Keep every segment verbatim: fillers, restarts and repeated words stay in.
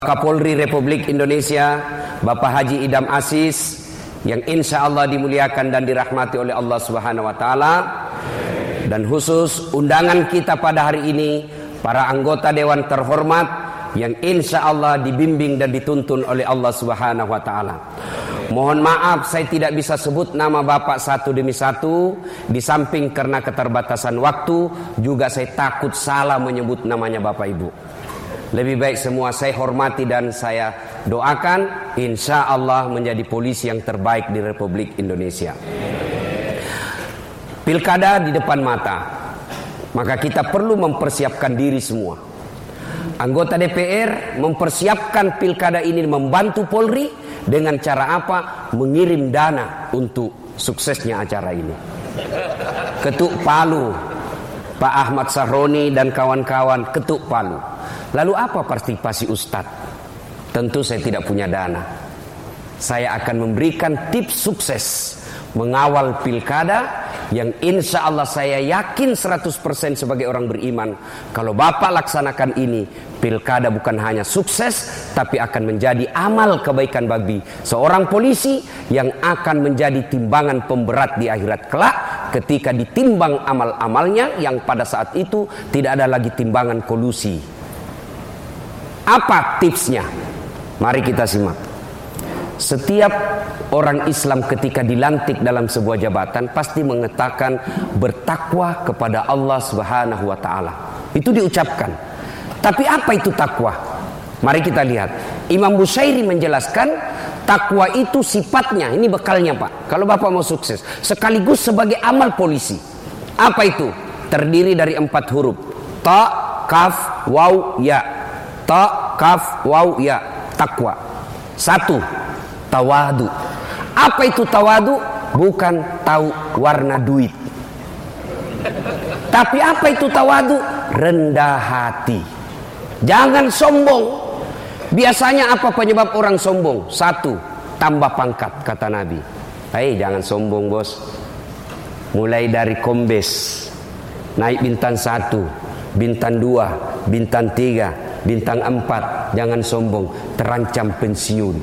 Kapolri Republik Indonesia Bapak Haji Idham Aziz yang insya Allah dimuliakan dan dirahmati oleh Allah Subhanahu Wa Taala, dan khusus undangan kita pada hari ini para anggota Dewan terhormat yang insya Allah dibimbing dan dituntun oleh Allah Subhanahu Wa Taala. Mohon maaf saya tidak bisa sebut nama Bapak satu demi satu, di samping karena keterbatasan waktu juga saya takut salah menyebut namanya Bapak Ibu. Lebih baik semua saya hormati dan saya doakan insya Allah menjadi polisi yang terbaik di Republik Indonesia. Pilkada di depan mata, maka kita perlu mempersiapkan diri semua. Anggota D P R mempersiapkan pilkada ini, membantu Polri dengan cara apa? Mengirim dana untuk suksesnya acara ini. Ketuk palu Pak Ahmad Sahroni dan kawan-kawan ketuk palu. Lalu apa partisipasi Ustadz? Tentu saya tidak punya dana. Saya akan memberikan tips sukses mengawal pilkada yang insya Allah saya yakin seratus persen sebagai orang beriman, kalau Bapak laksanakan ini, pilkada bukan hanya sukses tapi akan menjadi amal kebaikan bagi seorang polisi yang akan menjadi timbangan pemberat di akhirat kelak ketika ditimbang amal-amalnya yang pada saat itu tidak ada lagi timbangan kolusi. Apa tipsnya? Mari kita simak. Setiap orang Islam ketika dilantik dalam sebuah jabatan pasti mengatakan bertakwa kepada Allah Subhanahu wa taala. Itu diucapkan. Tapi apa itu takwa? Mari kita lihat. Imam Bushairi menjelaskan takwa itu sifatnya, ini bekalnya Pak. Kalau Bapak mau sukses, sekaligus sebagai amal polisi. Apa itu? Terdiri dari empat huruf. Ta, kaf, waw, ya. Ta, kaf, waw, ya. Takwa. Satu, tawadu. Apa itu tawadu? Bukan tahu warna duit. Tapi apa itu tawadu? Rendah hati. Jangan sombong. Biasanya apa penyebab orang sombong? Satu, tambah pangkat, kata Nabi. Hei, jangan sombong bos. Mulai dari kombes, naik bintang satu, bintang dua, bintang tiga, bintang empat. Jangan sombong, terancam pensiun.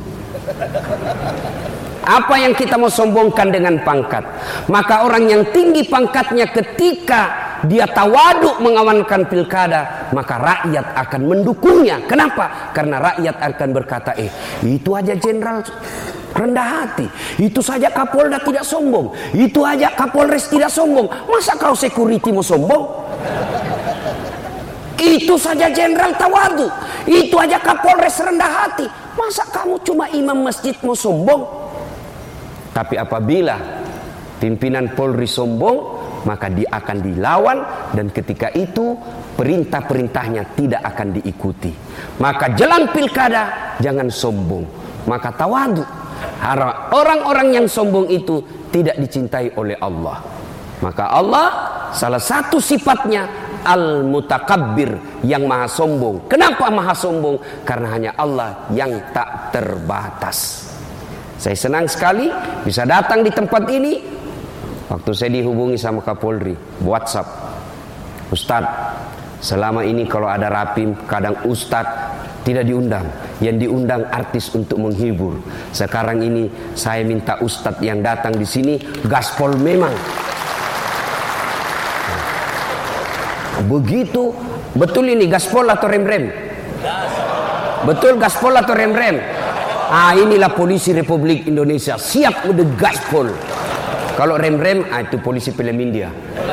Apa yang kita mau sombongkan dengan pangkat? Maka orang yang tinggi pangkatnya ketika dia tawaduk mengamankan pilkada, maka rakyat akan mendukungnya. Kenapa? Karena rakyat akan berkata, eh itu aja jenderal rendah hati, itu saja Kapolda tidak sombong, itu aja Kapolres tidak sombong, masa kau security mau sombong? Itu saja jenderal tawadu, itu aja Kapolres rendah hati, masa kamu cuma imam masjid mau sombong? Tapi apabila pimpinan Polri sombong, maka dia akan dilawan, dan ketika itu perintah-perintahnya tidak akan diikuti. Maka jelang pilkada jangan sombong, maka tawadu. Orang-orang yang sombong itu tidak dicintai oleh Allah. Maka Allah salah satu sifatnya Al-Mutakabbir, yang maha sombong. Kenapa maha sombong? Karena hanya Allah yang tak terbatas. Saya senang sekali bisa datang di tempat ini. Waktu saya dihubungi sama Kapolri WhatsApp, Ustadz, selama ini kalau ada rapim kadang Ustadz tidak diundang, yang diundang artis untuk menghibur. Sekarang ini saya minta Ustadz yang datang di sini gaspol memang. Begitu. Betul ini gaspol atau rem-rem? Betul gaspol atau rem-rem? Ah, inilah polisi Republik Indonesia, siap udah gaspol. Kalau rem-rem, ah, itu polisi film India.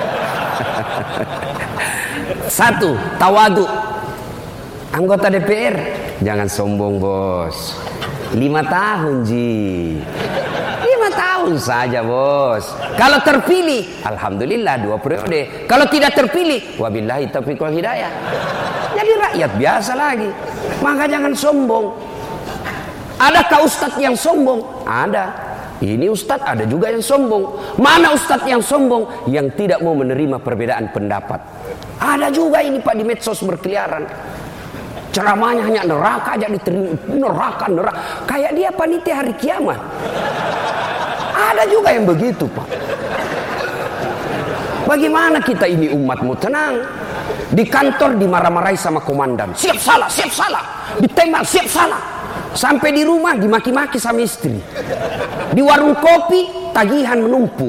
Satu, tawadu. Anggota D P R jangan sombong bos. Lima tahun ji. Lima tahun saja bos. Kalau terpilih, alhamdulillah dua periode. Kalau tidak terpilih, wabillahi taufiq wal hidayah. Jadi rakyat biasa lagi. Maka jangan sombong. Adakah ustadz yang sombong? Ada. Ini ustadz, ada juga yang sombong. Mana ustadz yang sombong? Yang tidak mau menerima perbedaan pendapat. Ada juga ini Pak di medsos berkeliaran. Ceramahnya hanya neraka aja diterima. Neraka, neraka. Kayak dia panitia hari kiamat. Ada juga yang begitu Pak. Bagaimana kita ini umat mau tenang? Di kantor dimarah-marahi sama komandan. Siap salah, siap salah. Ditembak, siap salah. Sampai di rumah dimaki-maki sama istri. Di warung kopi tagihan menumpuk.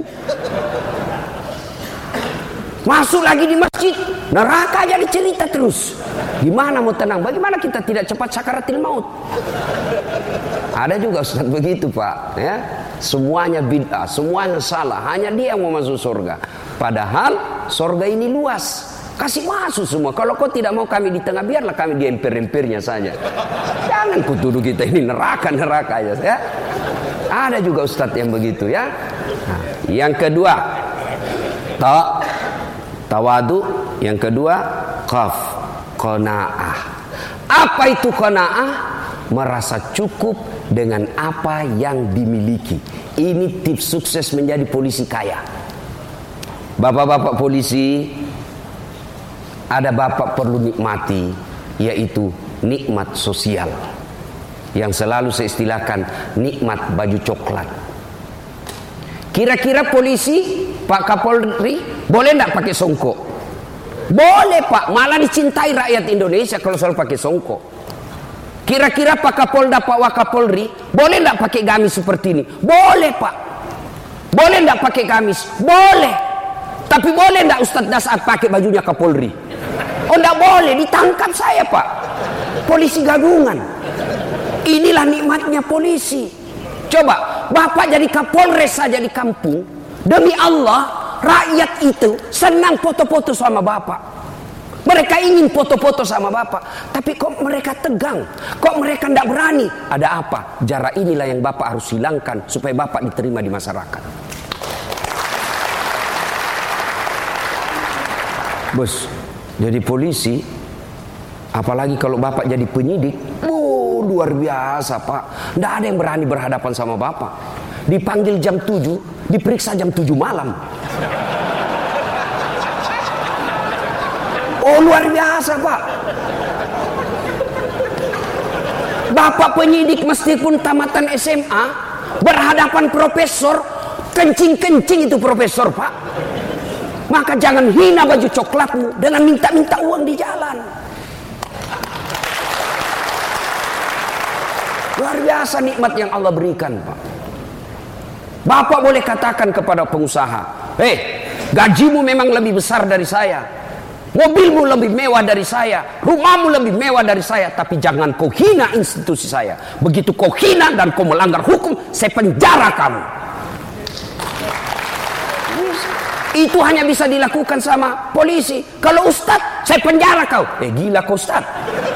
Masuk lagi di masjid, neraka jadi cerita terus. Gimana mau tenang? Bagaimana kita tidak cepat sakaratil maut? Ada juga Ustaz begitu Pak, ya. Semuanya bid'ah, semuanya salah. Hanya dia yang mau masuk surga. Padahal surga ini luas. Kasih masuk semua. Kalau kau tidak mau kami di tengah, biarlah kami di emper-empernya saja. Jangan kutuduh kita ini neraka-neraka ya. Ada juga Ustaz yang begitu ya. Nah, yang kedua, ta tawadu. Yang kedua, qaf, qanaah. Apa itu qanaah? Merasa cukup dengan apa yang dimiliki. Ini tips sukses menjadi polisi kaya. Bapak-bapak polisi, ada bapak perlu nikmati, yaitu nikmat sosial, yang selalu saya istilahkan nikmat baju coklat. Kira-kira polisi, Pak Kapolri, boleh enggak pakai songkok? Boleh Pak, malah dicintai rakyat Indonesia kalau selalu pakai songkok. Kira-kira Pak Kapolda, Pak Wakapolri, boleh enggak pakai gamis seperti ini? Boleh Pak. Boleh enggak pakai gamis? Boleh. Tapi boleh enggak Ustadz Dasar pakai bajunya Kapolri? Oh enggak boleh, ditangkap saya Pak. Polisi gabungan. Inilah nikmatnya polisi. Coba, Bapak jadi Kapolres saja di kampung. Demi Allah, rakyat itu senang foto-foto sama Bapak. Mereka ingin foto-foto sama Bapak. Tapi kok mereka tegang? Kok mereka tidak berani? Ada apa? Jarak inilah yang Bapak harus hilangkan supaya Bapak diterima di masyarakat. Bos, jadi polisi, apalagi kalau Bapak jadi penyidik, oh, luar biasa Pak. Tidak ada yang berani berhadapan sama Bapak. Dipanggil jam tujuh, diperiksa jam tujuh malam. Oh, luar biasa Pak. Bapak penyidik meskipun tamatan S M A, berhadapan profesor, kencing-kencing itu profesor Pak. Maka jangan hina baju coklatmu dengan minta-minta uang di jalan. Luar biasa nikmat yang Allah berikan Pak. Bapak boleh katakan kepada pengusaha, hei, gajimu memang lebih besar dari saya, mobilmu lebih mewah dari saya, rumahmu lebih mewah dari saya, tapi jangan kau hina institusi saya. Begitu kau hina dan kau melanggar hukum, saya penjara kamu. Itu hanya bisa dilakukan sama polisi. Kalau ustadz, saya penjara kau. Eh gila kau ustadz.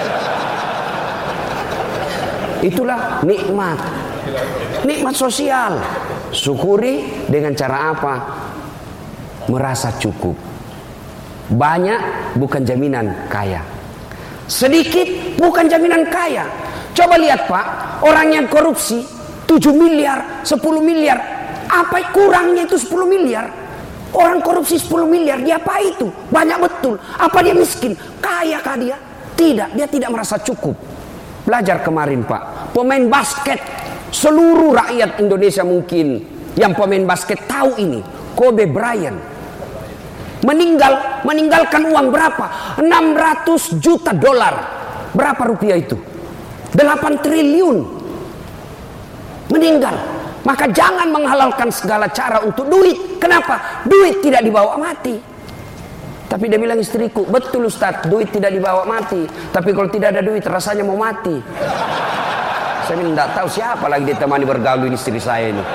Itulah nikmat. Nikmat sosial. Syukuri dengan cara apa? Merasa cukup. Banyak bukan jaminan kaya. Sedikit bukan jaminan kaya. Coba lihat Pak, orang yang korupsi tujuh miliar, sepuluh miliar. Apa kurangnya itu sepuluh miliar? Orang korupsi sepuluh miliar, dia apa itu? Banyak betul. Apa dia miskin? Kaya kah dia? Tidak, dia tidak merasa cukup. Belajar kemarin Pak, pemain basket, seluruh rakyat Indonesia mungkin yang pemain basket tahu ini, Kobe Bryant. Meninggal, meninggalkan uang berapa? enam ratus juta dolar. Berapa rupiah itu? delapan triliun. Meninggal. Maka jangan menghalalkan segala cara untuk duit. Kenapa? Duit tidak dibawa mati. Tapi dia bilang istriku, betul Ustaz, duit tidak dibawa mati. Tapi kalau tidak ada duit rasanya mau mati. Saya bilang tidak tahu siapa lagi ditemani bergaul ini istri saya ini.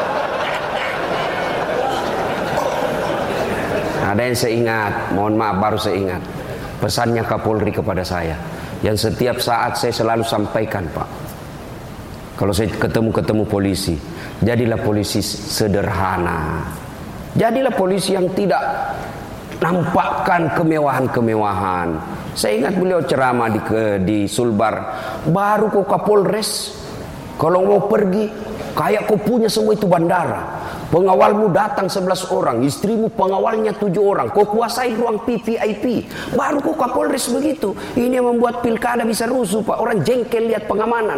Ada yang saya ingat, mohon maaf baru saya ingat, pesannya Kapolri kepada saya, yang setiap saat saya selalu sampaikan Pak. Kalau saya ketemu-ketemu polisi, jadilah polisi sederhana. Jadilah polisi yang tidak nampakkan kemewahan-kemewahan. Saya ingat beliau ceramah di, ke, di Sulbar, baru kau Kapolres, kalau mau pergi, kayak kau punya semua itu bandara. Pengawalmu datang sebelas orang, istrimu pengawalnya tujuh orang, kau kuasai ruang V V I P. Baru kau Kapolres begitu. Ini yang membuat pilkada bisa rusuh Pak. Orang jengkel lihat pengamanan.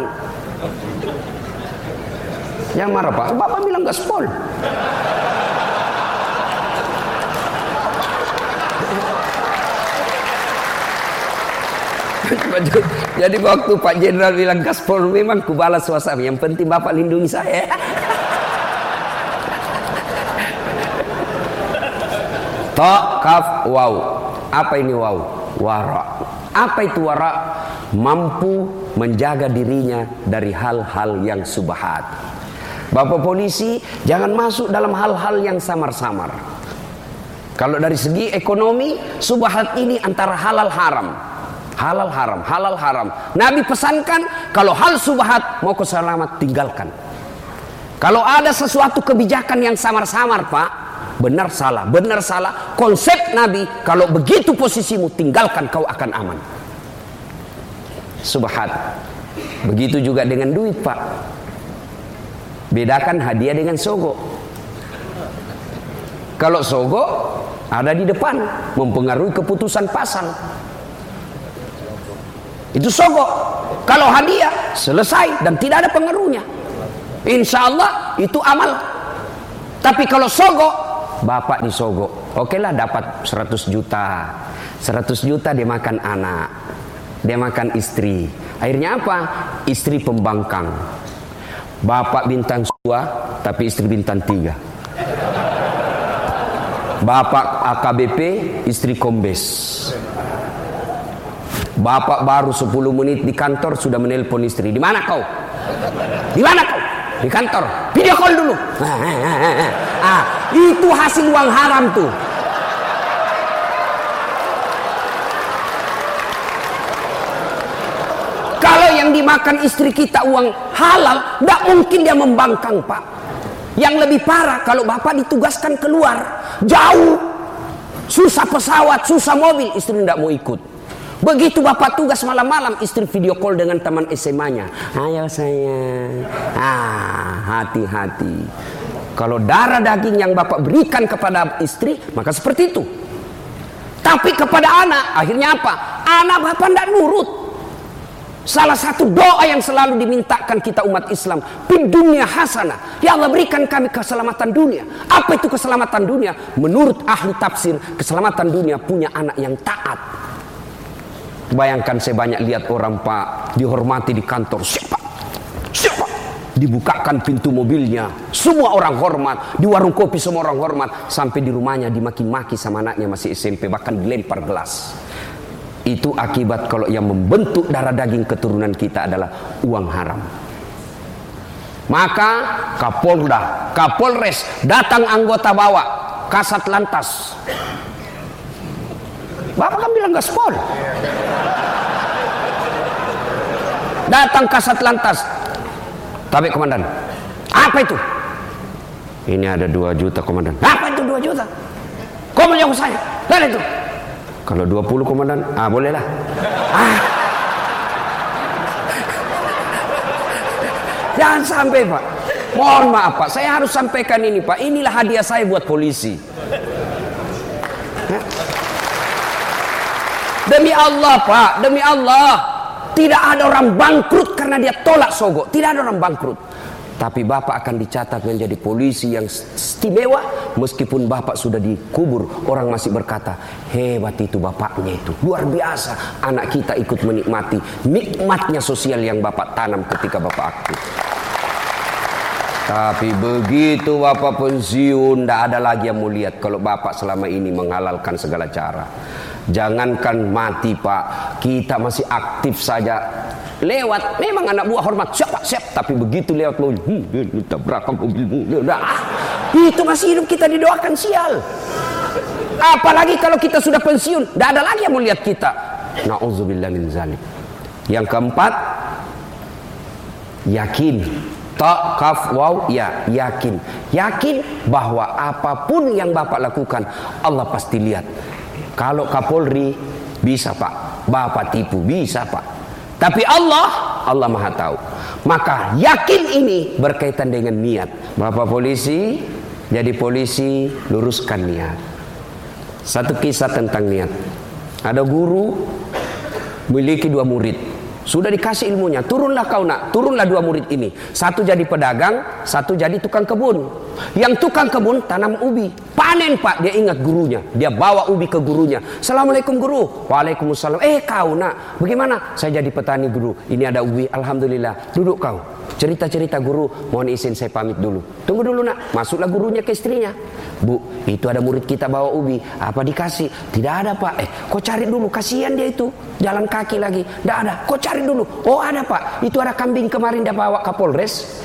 Yang marah Pak, Bapak bilang gaspol. Jadi waktu Pak Jenderal bilang gaspol memang kubalas suasana. Yang penting Bapak lindungi saya. Ta, kaf, waw. Apa ini waw? Wara. Apa itu wara? Mampu menjaga dirinya dari hal-hal yang subhat. Bapak polisi jangan masuk dalam hal-hal yang samar-samar. Kalau dari segi ekonomi, subhat ini antara halal haram. Halal haram, halal haram. Nabi pesankan kalau hal subhat mau kau selamat tinggalkan. Kalau ada sesuatu kebijakan yang samar-samar, Pak, benar salah, benar salah. Konsep Nabi, kalau begitu posisimu tinggalkan, kau akan aman. Subhat. Begitu juga dengan duit, Pak. Bedakan hadiah dengan sogo. Kalau sogo ada di depan, mempengaruhi keputusan pasal. Itu sogo. Kalau hadiah selesai dan tidak ada pengaruhnya, insya Allah itu amal. Tapi kalau sogo, bapak disogo, oke lah dapat seratus juta. seratus juta dia makan anak, dia makan istri. Akhirnya apa? Istri pembangkang. Bapak bintang dua, tapi istri bintang tiga. Bapak A K B P, istri kombes. Bapak baru sepuluh menit di kantor sudah menelpon istri. Di mana kau? Di mana kau? Di kantor. Video call dulu. Ah, itu hasil uang haram tuh. Kalau yang dimakan istri kita uang halal, tidak mungkin dia membangkang, Pak. Yang lebih parah kalau bapak ditugaskan keluar jauh, susah pesawat, susah mobil, istri tidak mau ikut. Begitu bapak tugas malam-malam, istri video call dengan teman S M A-nya. Ayo sayang. Ah, hati-hati. Kalau darah daging yang bapak berikan kepada istri, maka seperti itu. Tapi kepada anak, akhirnya apa? Anak bapak tidak nurut. Salah satu doa yang selalu dimintakan kita umat Islam, fid dunya hasanah. Ya Allah, berikan kami keselamatan dunia. Apa itu keselamatan dunia? Menurut ahli tafsir, keselamatan dunia punya anak yang taat. Bayangkan saya banyak lihat orang, Pak, dihormati di kantor. Siapa? Siapa? Dibukakan pintu mobilnya, semua orang hormat. Di warung kopi semua orang hormat. Sampai di rumahnya dimaki-maki sama anaknya masih S M P, bahkan dilempar gelas. Itu akibat kalau yang membentuk darah daging keturunan kita adalah uang haram. Maka Kapolda, Kapolres datang anggota bawa Kasat Lantas. Bapak kan bilang gaspol. Datang Kasat Lantas. Tapi komandan, apa itu? Ini ada dua juta komandan. Apa itu dua juta? Kau mau jawab saya? Lihat itu. Kalau dua puluh komandan, ah bolehlah. Ah. Jangan sampai, Pak. Mohon maaf, Pak. Saya harus sampaikan ini, Pak. Inilah hadiah saya buat polisi. Demi Allah, Pak. Demi Allah. Tidak ada orang bangkrut karena dia tolak sogo. Tidak ada orang bangkrut. Tapi Bapak akan dicatat menjadi polisi yang istimewa. Meskipun Bapak sudah dikubur, orang masih berkata, hebat itu bapaknya itu. Luar biasa. Anak kita ikut menikmati nikmatnya sosial yang Bapak tanam ketika Bapak aktif. Tapi begitu Bapak pensiun, tidak ada lagi yang mau lihat kalau Bapak selama ini menghalalkan segala cara. Jangankan mati, Pak, kita masih aktif saja. Lewat, memang anak buah hormat, siap Pak, siap. Tapi begitu lewat mobil, hmm, tabrakan mobilmu, udah. Itu masih hidup kita didoakan sial. Apalagi kalau kita sudah pensiun, tidak ada lagi yang mau lihat kita. Na'udzubillah min zalik. Yang keempat, yakin. Ta, kaf, waw, ya, yakin. Yakin bahwa apapun yang Bapak lakukan, Allah pasti lihat. Kalau Kapolri bisa, Pak, Bapak tipu, bisa, Pak. Tapi Allah, Allah Maha tahu. Maka yakin ini berkaitan dengan niat. Bapak polisi, jadi polisi, luruskan niat. Satu kisah tentang niat. Ada guru memiliki dua murid. Sudah dikasih ilmunya, turunlah kau nak, turunlah dua murid ini. Satu jadi pedagang, satu jadi tukang kebun. Yang tukang kebun tanam ubi, panen pak, dia ingat gurunya, dia bawa ubi ke gurunya. Assalamualaikum guru. Waalaikumsalam. Eh kau nak, bagaimana? Saya jadi petani guru, ini ada ubi, alhamdulillah. Duduk kau, cerita-cerita guru, mohon izin saya pamit dulu. Tunggu dulu nak, masuklah gurunya ke istrinya. Bu, itu ada murid kita bawa ubi, apa dikasih? Tidak ada pak. Eh, kau cari dulu, kasihan dia itu, jalan kaki lagi. Tidak ada, kau cari dulu. Oh ada pak, itu ada kambing kemarin dia bawa Kapolres.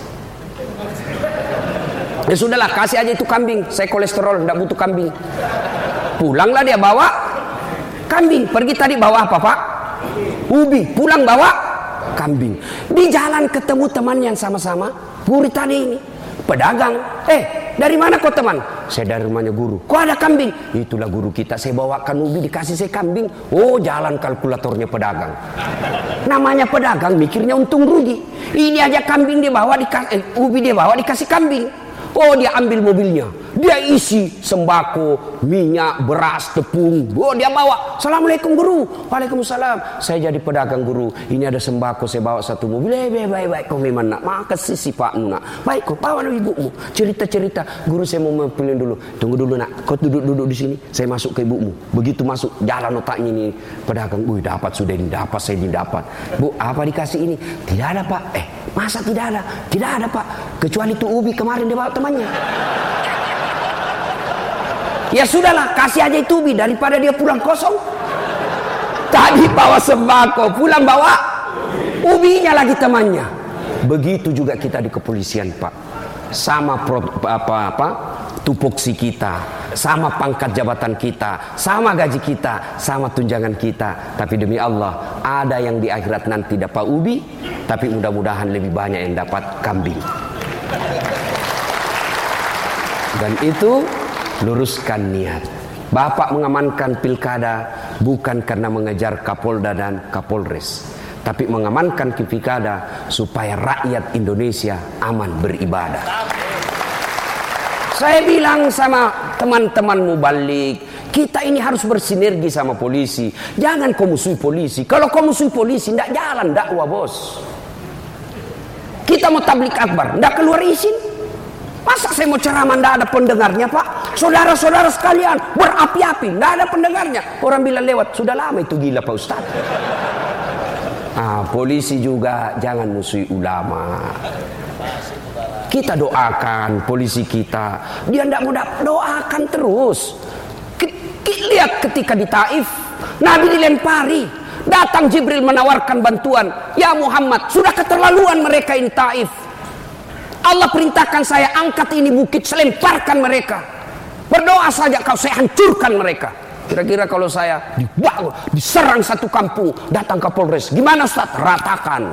Ya sudahlah, kasih aja itu kambing, saya kolesterol, tidak butuh kambing. Pulanglah dia bawa kambing. Pergi tadi bawa apa pak? Ubi. Pulang bawa kambing. Di jalan ketemu teman yang sama-sama guru tadi ini, pedagang. Eh, dari mana kau teman? Saya dari rumahnya guru. Kok ada kambing? Itulah guru kita, saya bawakan ubi, dikasih saya kambing. Oh, jalan kalkulatornya pedagang. Namanya pedagang mikirnya untung rugi. Ini aja kambing dia bawa, dikasih, eh, ubi dia bawa, dikasih kambing. Oh, dia ambil mobilnya, dia isi sembako, minyak, beras, tepung. Oh, dia bawa. Assalamualaikum guru. Waalaikumsalam. Saya jadi pedagang guru. Ini ada sembako, saya bawa satu mobil. Eh, baik, baik, baik. Kau memang nak. Maka sisi pak nak. Baik, kau bawa ibumu. Cerita-cerita. Guru saya mau memilih dulu. Tunggu dulu nak. Kau duduk-duduk di sini. Saya masuk ke ibumu. Begitu masuk, jalan otaknya ini pedagang. Wih, dapat sudah ini dapat, saya ini dapat. Bu, apa dikasih ini? Tidak ada pak. Eh, masa tidak ada? Tidak ada pak. Kecuali itu ubi kemarin dia bawa temannya. Ya sudahlah, kasih aja itu ubi daripada dia pulang kosong. Tadi bawa sembako, pulang bawa ubinya lagi temannya. Begitu juga kita di kepolisian pak. Sama pro, apa apa tupoksi kita, sama pangkat jabatan kita, sama gaji kita, sama tunjangan kita. Tapi demi Allah, ada yang di akhirat nanti dapat ubi, tapi mudah-mudahan lebih banyak yang dapat kambing. Dan itu luruskan niat. Bapak mengamankan pilkada bukan karena mengejar Kapolda dan Kapolres, tapi mengamankan pilkada supaya rakyat Indonesia aman beribadah. Saya bilang sama teman-teman mubalik, kita ini harus bersinergi sama polisi. Jangan kau musuhi polisi. Kalau kau musuhi polisi, tidak jalan dakwah bos. Kita mau tablik akbar, tidak keluar izin. Masa saya mau ceramah tidak ada pendengarnya pak? Saudara-saudara sekalian berapi-api, tidak ada pendengarnya. Orang bilang lewat, sudah lama itu gila pak Ustaz. Ah, polisi juga jangan musuhi ulama. Kita doakan polisi kita. Dia tidak mau doakan terus. Lihat ketika di Taif, Nabi dilempari. Datang Jibril menawarkan bantuan. Ya Muhammad, sudah keterlaluan mereka ini Taif. Allah perintahkan saya angkat ini bukit, saya lemparkan mereka. Berdoa saja kau, saya hancurkan mereka. Kira-kira kalau saya dibangun, diserang satu kampung, datang Kapolres, gimana Ustaz? Ratakan.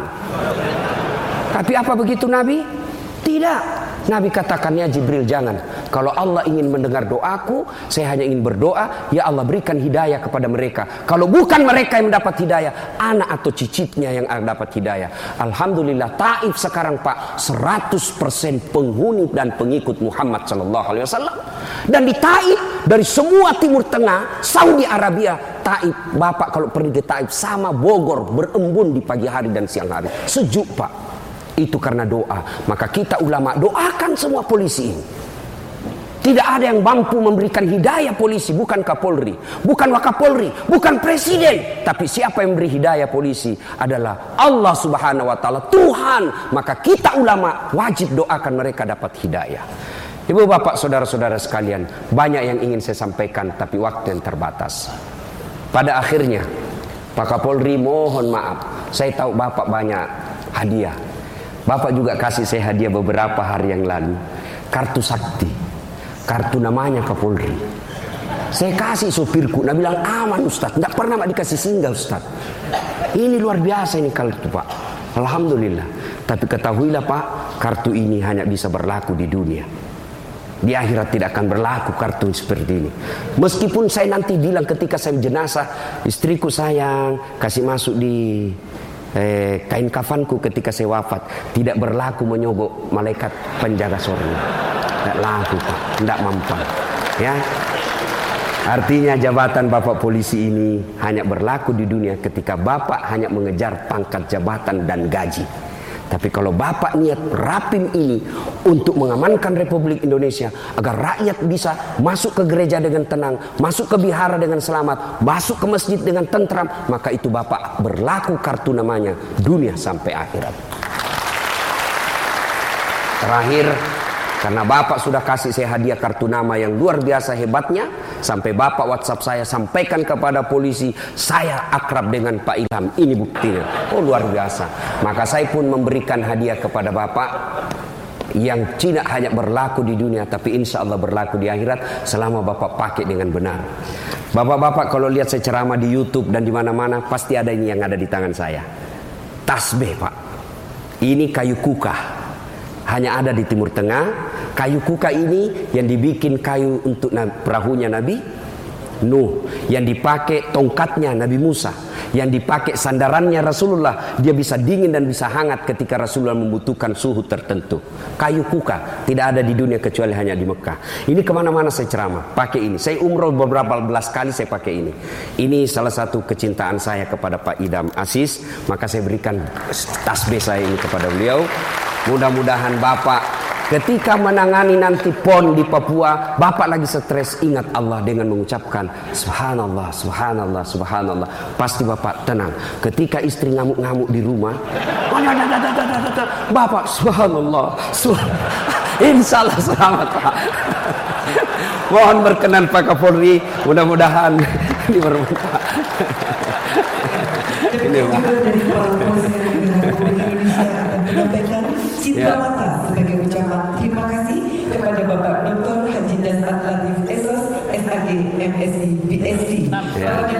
Tapi apa begitu Nabi? Tidak. Nabi katakannya Jibril jangan. Kalau Allah ingin mendengar doaku, saya hanya ingin berdoa, ya Allah berikan hidayah kepada mereka. Kalau bukan mereka yang mendapat hidayah, anak atau cicitnya yang dapat hidayah. Alhamdulillah Taif sekarang Pak seratus persen penghuni dan pengikut Muhammad sallallahu alaihi wasallam. Dan di Taif, dari semua Timur Tengah, Saudi Arabia, Taif, Bapak kalau pergi ke Taif sama Bogor, berembun di pagi hari dan siang hari. Sejuk Pak. Itu karena doa. Maka kita ulama doakan semua polisi ini. Tidak ada yang mampu memberikan hidayah polisi, bukan Kapolri, bukan Wakapolri, bukan Presiden. Tapi siapa yang memberi hidayah polisi adalah Allah Subhanahu wa taala, Tuhan. Maka kita ulama wajib doakan mereka dapat hidayah. Ibu bapak saudara-saudara sekalian, banyak yang ingin saya sampaikan tapi waktu yang terbatas. Pada akhirnya Pak Kapolri mohon maaf, saya tahu bapak banyak hadiah. Bapak juga kasih saya hadiah beberapa hari yang lalu, kartu sakti, kartu namanya Kapolri. Saya kasih sopirku, dia bilang aman Ustaz, tidak pernah dikasih singgah Ustaz. Ini luar biasa ini kartu Pak. Alhamdulillah. Tapi ketahuilah Pak, kartu ini hanya bisa berlaku di dunia. Di akhirat tidak akan berlaku kartu seperti ini. Meskipun saya nanti bilang ketika saya jenazah, istriku sayang, kasih masuk di Eh, kain kafanku ketika saya wafat, tidak berlaku menyogok malaikat penjaga surga. Tidak laku Pak, tidak mampu. Ya, Artinya jabatan Bapak polisi ini hanya berlaku di dunia ketika Bapak hanya mengejar pangkat jabatan dan gaji. Tapi kalau Bapak niat rapim ini untuk mengamankan Republik Indonesia agar rakyat bisa masuk ke gereja dengan tenang, masuk ke vihara dengan selamat, masuk ke masjid dengan tentram, maka itu Bapak berlaku kartu namanya dunia sampai akhirat. Terakhir, karena Bapak sudah kasih saya hadiah kartu nama yang luar biasa hebatnya, sampai Bapak WhatsApp saya sampaikan kepada polisi, saya akrab dengan Pak Ilham. Ini buktinya. Oh, luar biasa. Maka saya pun memberikan hadiah kepada Bapak yang tidak hanya berlaku di dunia, tapi insya Allah berlaku di akhirat selama Bapak pakai dengan benar. Bapak-bapak kalau lihat saya ceramah di YouTube dan di mana-mana, pasti ada ini yang ada di tangan saya. Tasbih, Pak. Ini kayu kuka. Hanya ada di Timur Tengah. Kayu kuka ini yang dibikin kayu untuk perahunya Nabi Nuh, yang dipakai tongkatnya Nabi Musa, yang dipakai sandarannya Rasulullah. Dia bisa dingin dan bisa hangat ketika Rasulullah membutuhkan suhu tertentu. Kayu kuka tidak ada di dunia kecuali hanya di Mekah. Ini kemana-mana saya ceramah pakai ini. Saya umroh beberapa belas kali saya pakai ini. Ini salah satu kecintaan saya kepada Pak Idam Aziz, maka saya berikan tasbih saya ini kepada beliau. Mudah-mudahan Bapak ketika menangani nanti P O N di Papua, Bapak lagi stres, ingat Allah dengan mengucapkan Subhanallah, Subhanallah, Subhanallah. Pasti Bapak tenang. Ketika istri ngamuk-ngamuk di rumah, Bapak Subhanallah, Subhanallah. Insya Allah selamat, Pak. Mohon berkenan Pak Kapolri, mudah-mudahan ini bermanfaat. Ini Pak. Cinta mata sebagai ucapan terima kasih kepada Bapak Doktor Haji Dasar Latif Esos S A G M Si B S D.